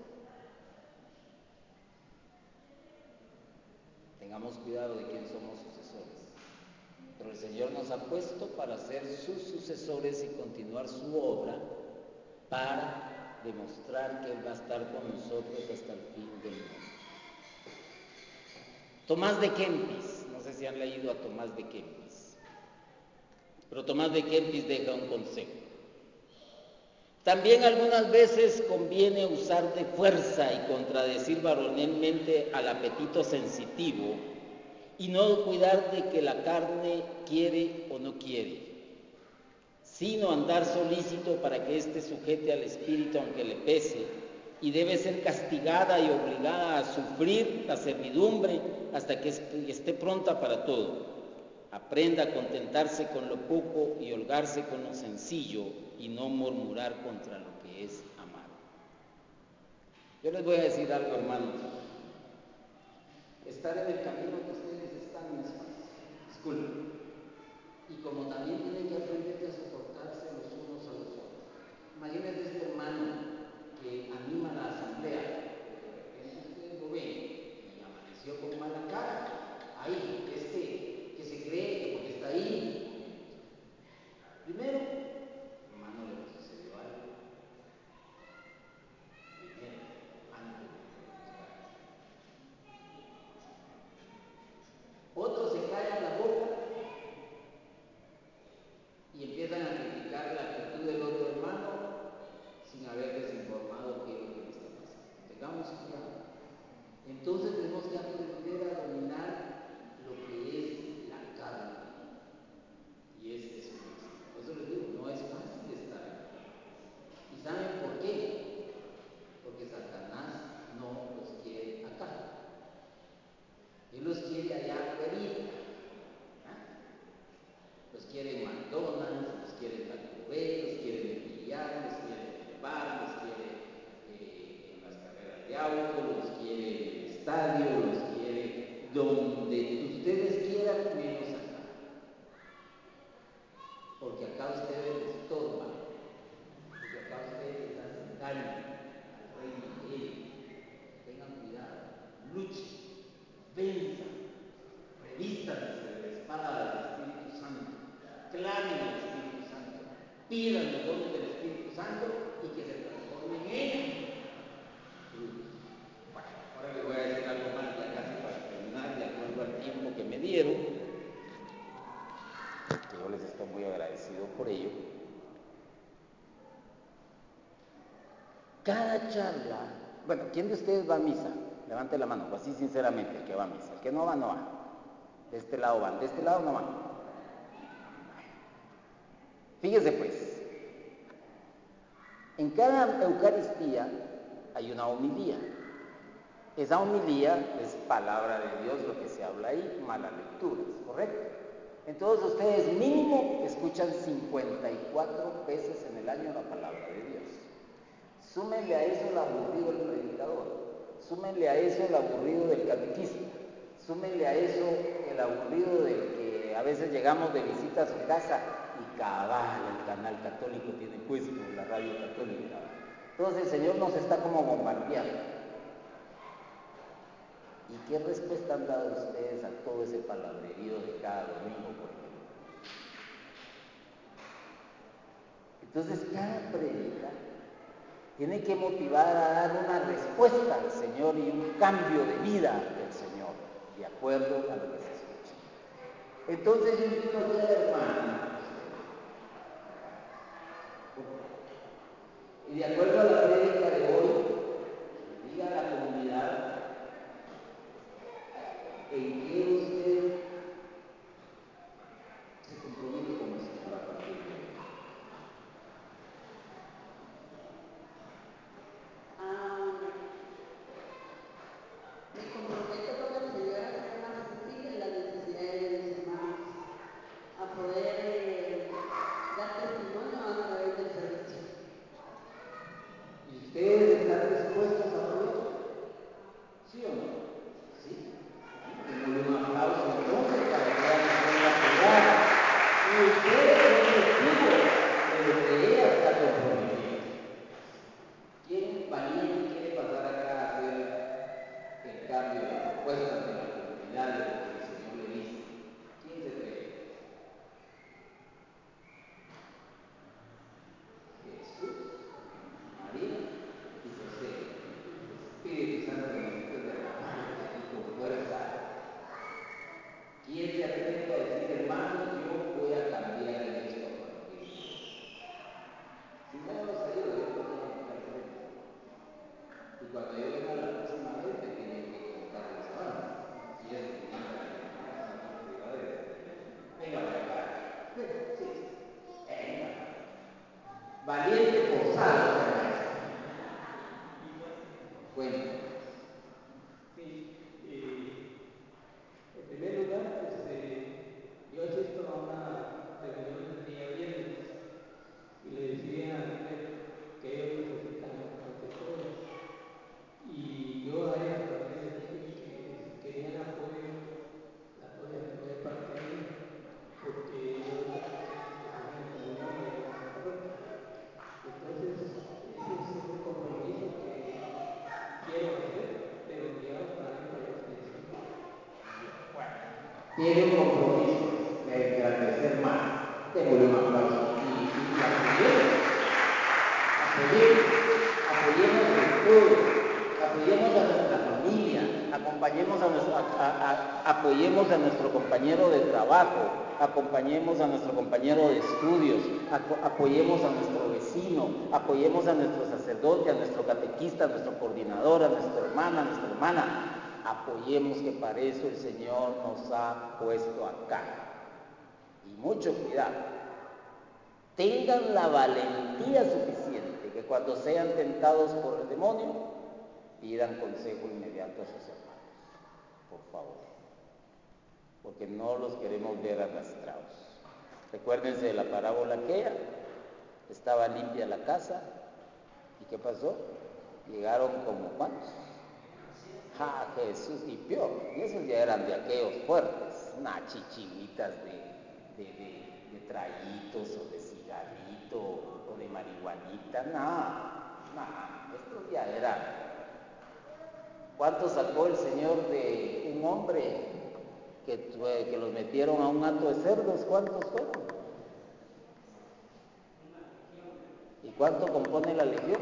Tengamos cuidado de quién somos sucesores. Pero el Señor nos ha puesto para ser sus sucesores y continuar su obra para demostrar que Él va a estar con nosotros hasta el fin del mundo. Tomás de Kempis, no sé si han leído a Tomás de Kempis, pero Tomás de Kempis deja un consejo. También algunas veces conviene usar de fuerza y contradecir varonilmente al apetito sensitivo y no cuidar de que la carne quiere o no quiere, sino andar solícito para que éste sujete al espíritu aunque le pese, y debe ser castigada y obligada a sufrir la servidumbre hasta que esté pronta para todo. Aprenda a contentarse con lo poco y holgarse con lo sencillo y no murmurar contra lo que es amado. Yo les voy a decir algo, hermanos. Estar en el camino que ustedes están no es fácil. Disculpen. Y como también tienen que aprender a soportarse los unos a los otros. Imagínense este hermano que anima la asamblea, de repente ustedes lo ven y amaneció con mala cara, ahí, este, que se cree que porque está ahí, primero, hermano, le sucedió algo, primero, antes de buscar. Otros se callan la boca y empiezan a criticar la actitud del otro hermano sin haberles informado qué es lo que le está pasando. Tengamos cuidado. Entonces tenemos que aprender a dominar lo que es la carne. Y es eso. Por eso les digo, no es fácil estar aquí. ¿Y saben por qué? Porque Satanás no los quiere acá. Él los quiere allá afuera. Los quiere en McDonald's, los quiere en Taco Bell, los quiere en el billar, los quiere en el bar, los quiere eh, en las carreras de auto, los quiere en el estadio, los quiere donde ustedes quieran, menos acá. Porque acá ustedes estorban, porque acá ustedes hacen daño al reino de Él. Tengan cuidado, luchen, venzan, revístanse de la espada del Espíritu Santo. Clamen al Espíritu Santo, pidan los dones del Espíritu Santo y que se transformen en frutos. Bueno, ahora les voy a decir algo más ya casi para terminar, de acuerdo al tiempo que me dieron, que yo les estoy muy agradecido por ello. Cada charla, bueno, ¿quién de ustedes va a misa? Levante la mano, así sinceramente, el que va a misa. El que no va, no va. De este lado van, de este lado no van. Fíjese pues, en cada Eucaristía hay una homilía. Esa homilía es palabra de Dios, lo que se habla ahí, malas lecturas, ¿correcto? Entonces ustedes mínimo escuchan cincuenta y cuatro veces en el año la palabra de Dios. Súmenle a eso el aburrido del predicador, súmenle a eso el aburrido del catequista, súmenle a eso el aburrido del que a veces llegamos de visita a su casa y cabal, el canal católico tiene puesto, la radio católica. Entonces el Señor nos está como bombardeando. ¿Y qué respuesta han dado ustedes a todo ese palabrerío de cada domingo, por ejemplo? Entonces cada prédica tiene que motivar a dar una respuesta al Señor y un cambio de vida del Señor, de acuerdo a lo que se escucha. Entonces yo invito a cada hermana, y de acuerdo a la prédica de hoy, diga a la comunidad en que usted se compromete con el Señor a partir de hoy. Ah, me comprometo con el Señor a ser más sensible en las necesidades de mis hermanos, a poder eh, dar testimonio a través del servicio. ¿Y ustedes están dispuestos a apoyar? ¿Sí o no? ¿Sí? Démosle un aplauso entonces para que ella nos pueda apoyar. Y ustedes son testigos de lo que ella está comprometiendo. ¿Quién valiente quiere pasar acá a hacer el cambio de las propuestas de la comunidad de lo que el Señor le dice? ¿Quién se cree? Jesús, María y José. Espíritu Santo necesita derramarse aquí con fuerza. ¿Quién se atreve a decir, hermanos, yo voy a cambiar en esto a partir de hoy? Si no los ayudo, yo los voy a marcar frente. Y cuando yo venga la próxima vez, me tienen que contar los avances. Si es que nunca le contamos a la privadera. Venga, para acá. Sí. Venga. Valiente forzado, se llama eso. Cuéntanos. Sí, eh, en primer lugar, este, yo asisto a una reunión el día viernes y le decía a Miguel que ellos necesitan bastante apoyo. Y yo a ellos también les dije que si querían apoyo, la podían poner parte de mí, porque yo también quiero que se den comunión ahí en esa parroquia. Entonces, ese es un compromiso que quiero hacer, pero guiado también por el Espíritu Santo. Tiene un compromiso de engrandecer más. Démosle un aplauso y, y apoyemos, apoyemos, apoyemos en todo, apoyemos a nuestra familia, acompañemos a nuestro, a, a, a, apoyemos a nuestro compañero de trabajo, acompañemos a nuestro compañero de estudios, a, apoyemos a nuestro vecino, apoyemos a nuestro sacerdote, a nuestro catequista, a nuestro coordinador, a nuestra hermana, a nuestra hermana. Apoyemos, que para eso el Señor nos ha puesto acá. Y mucho cuidado. Tengan la valentía suficiente que cuando sean tentados por el demonio, pidan consejo inmediato a sus hermanos. Por favor. Porque no los queremos ver arrastrados. Recuérdense de la parábola aquella. Estaba limpia la casa. ¿Y qué pasó? Llegaron como ¿cuántos? ¡Ja, Jesús! Y peor, y esos ya eran de aquellos fuertes, unas chichiguitas de, de, de, de traguitos o de cigarrito o de marihuanita, nada, nada, estos ya eran. ¿Cuántos sacó el Señor de un hombre que, que los metieron a un hato de cerdos? ¿Cuántos fueron? ¿Y cuánto compone la legión?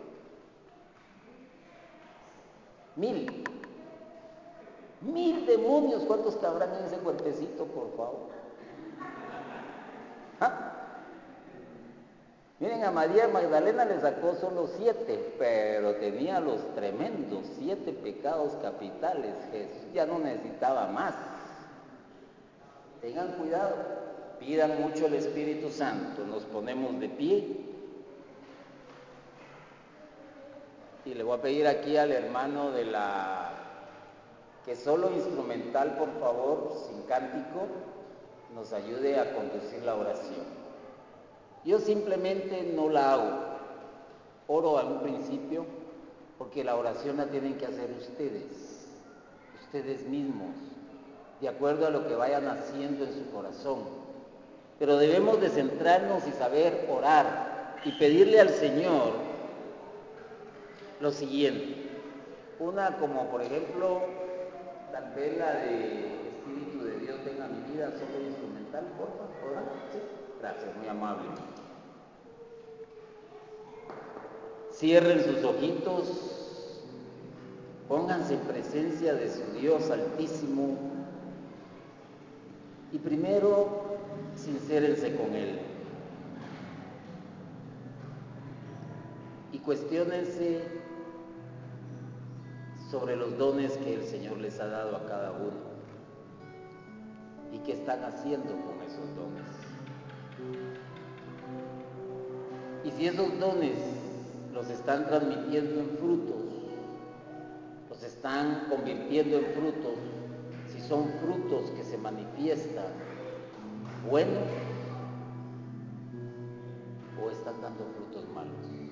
Mil. Mil demonios, ¿cuántos cabrán en ese cuerpecito, por favor? ¿Ah? Miren, a María Magdalena le sacó solo siete, pero tenía los tremendos siete pecados capitales. Jesús ya no necesitaba más. Tengan cuidado, pidan mucho el Espíritu Santo. Nos ponemos de pie. Y le voy a pedir aquí al hermano de la... que solo instrumental, por favor, sin cántico, nos ayude a conducir la oración. Yo simplemente no la hago. Oro al principio, porque la oración la tienen que hacer ustedes, ustedes mismos, de acuerdo a lo que vayan haciendo en su corazón. Pero debemos de centrarnos y saber orar y pedirle al Señor lo siguiente. Una como por ejemplo, tal vez la de Espíritu de Dios venga a mi vida, solo instrumental, por favor. ¿Sí? Gracias, muy amable. Cierren sus ojitos, pónganse en presencia de su Dios Altísimo y primero sincérense con Él y cuestiónense sobre los dones que el Señor les ha dado a cada uno y qué están haciendo con esos dones. Y si esos dones los están transmitiendo en frutos, los están convirtiendo en frutos, si son frutos que se manifiestan buenos o están dando frutos malos.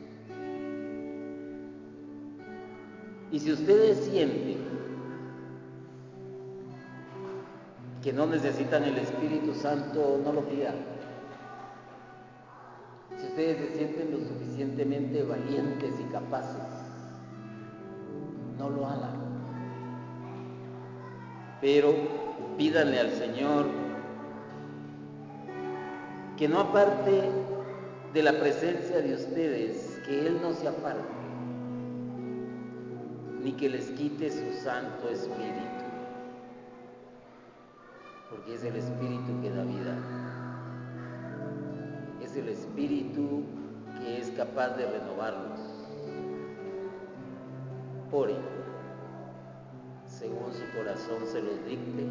Y si ustedes sienten que no necesitan el Espíritu Santo, no lo pidan. Si ustedes se sienten lo suficientemente valientes y capaces, no lo hagan. Pero pídanle al Señor que no aparte de la presencia de ustedes, que Él no se aparte, ni que les quite su Santo Espíritu, porque es el Espíritu que da vida, es el Espíritu que es capaz de renovarlos. Oren, según su corazón se los dicte.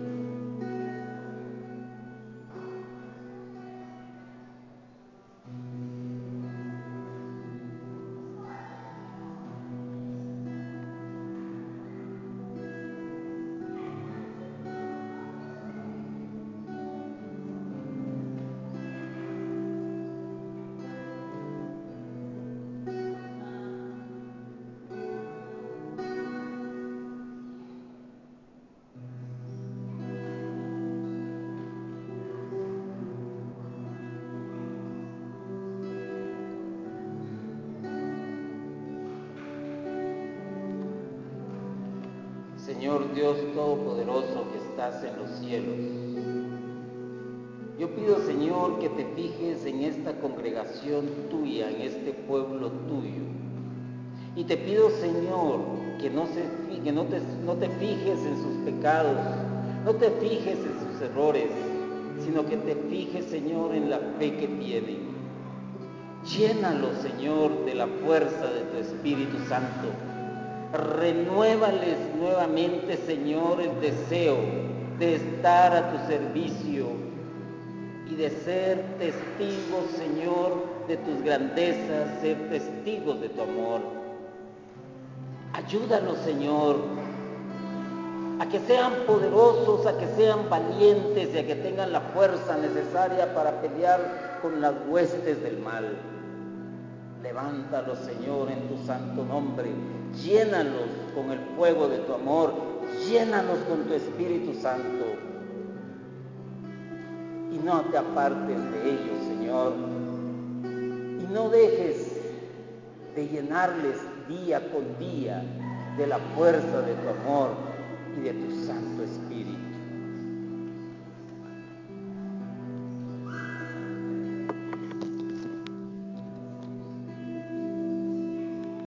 Señor Dios Todopoderoso que estás en los cielos, yo pido, Señor, que te fijes en esta congregación tuya, en este pueblo tuyo. Y te pido, Señor, que no, se, que no, te, no te fijes en sus pecados, no te fijes en sus errores, sino que te fijes, Señor, en la fe que tienen. Llénalos, Señor, de la fuerza de tu Espíritu Santo. Renuévales nuevamente, Señor, el deseo de estar a tu servicio y de ser testigos, Señor, de tus grandezas, ser testigos de tu amor. Ayúdalos, Señor, a que sean poderosos, a que sean valientes y a que tengan la fuerza necesaria para pelear con las huestes del mal. Levántalos, Señor, en tu santo nombre. Llénalos con el fuego de tu amor. Llénalos con tu Espíritu Santo. Y no te apartes de ellos, Señor. Y no dejes de llenarles día con día de la fuerza de tu amor y de tu Santo Espíritu.